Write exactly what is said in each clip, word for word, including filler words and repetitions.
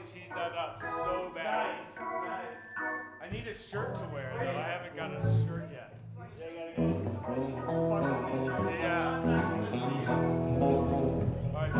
cheese that up so bad. Nice, nice. I need a shirt to wear though. I haven't got a shirt yet. Yeah, you gotta get a sparkly shirt. Yeah. All right, so.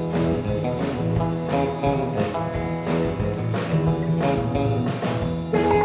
Thank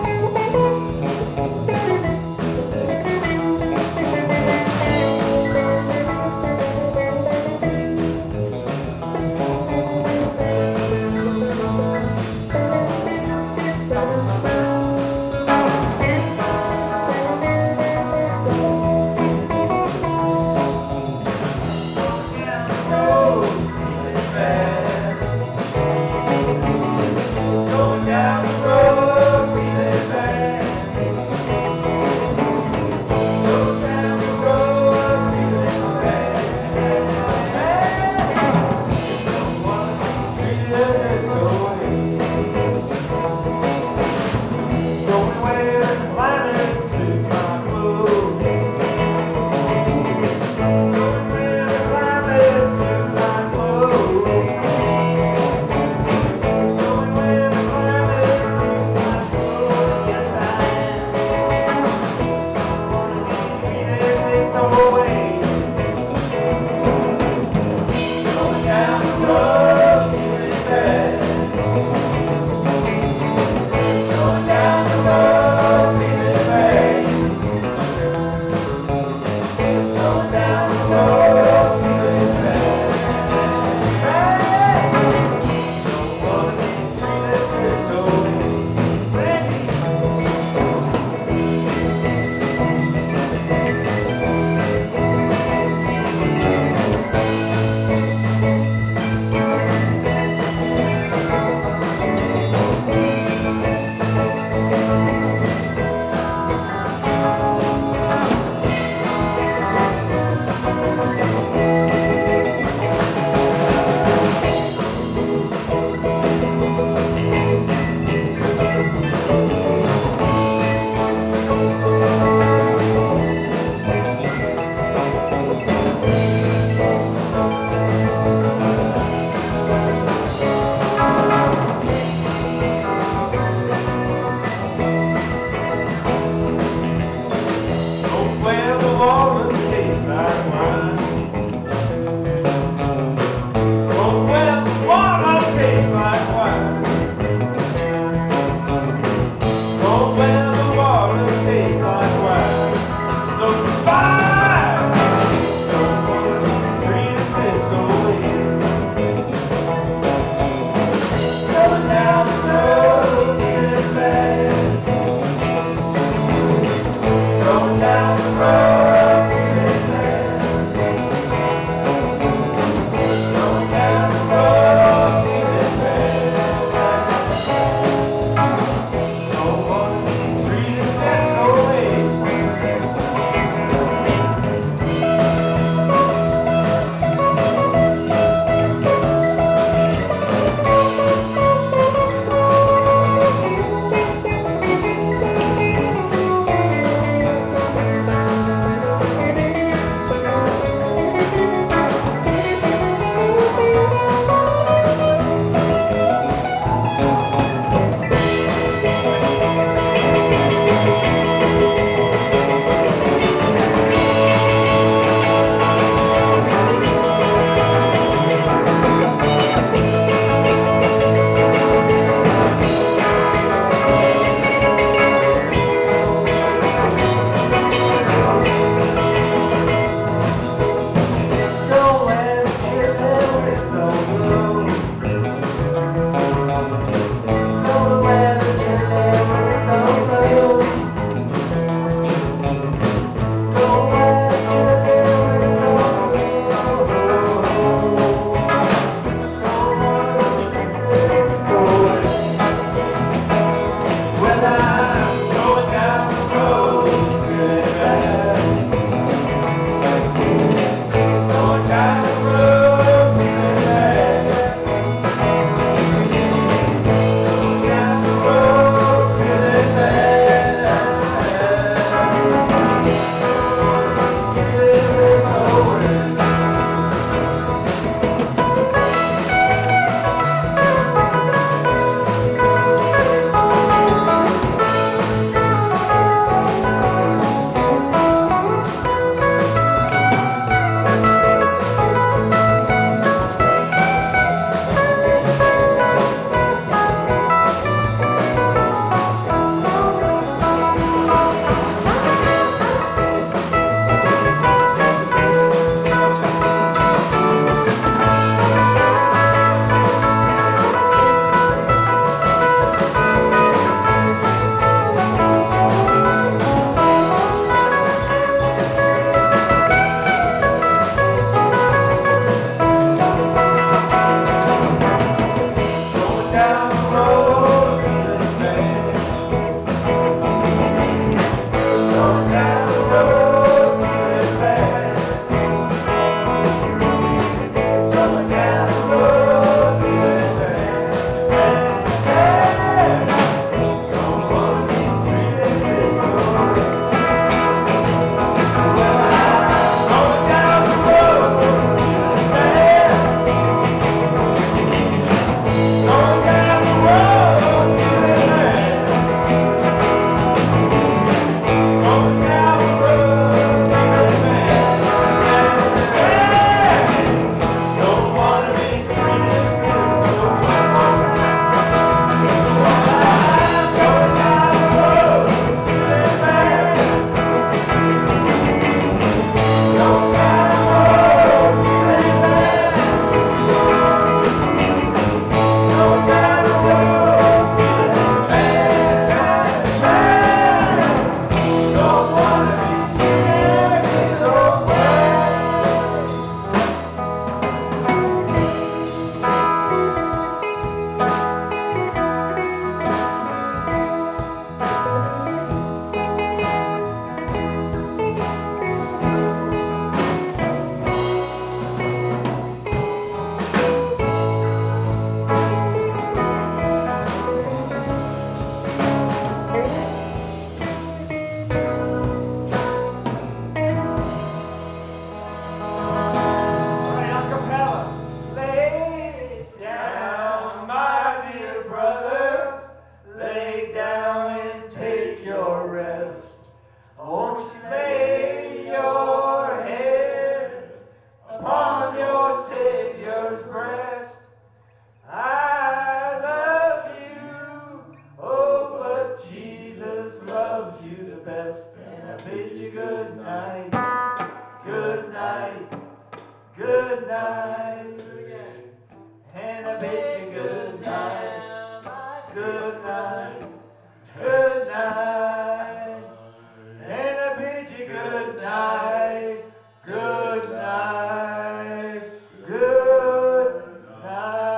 loves you the best, and I bid you good night, good night, good night, and I bid you good night, good night, good night, and I bid you good night, good night, good night.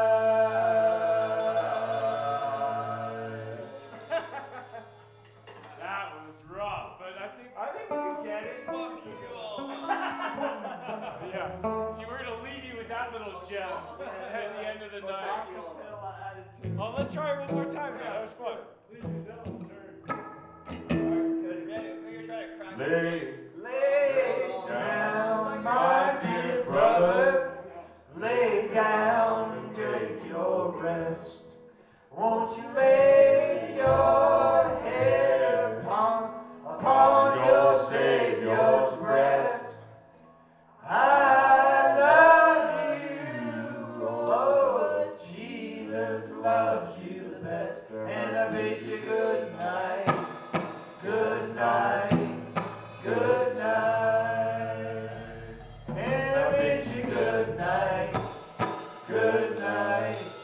That was rough, but I think. I think we can get it. Fuck you all. Yeah. You were gonna leave you with that little gem at the end of the night. Acapella attitude. Oh, let's try it one more time. Man. That was fun. Leave you down, turn. Ready? We're gonna try to crack this. Lay, lay down, my dear brothers, lay down and take your rest. Won't you lay your head upon, upon your Savior's breast? I love you, oh, but Jesus loves you the best, and I bid you good night, good night, good night, and I bid you good night, good night.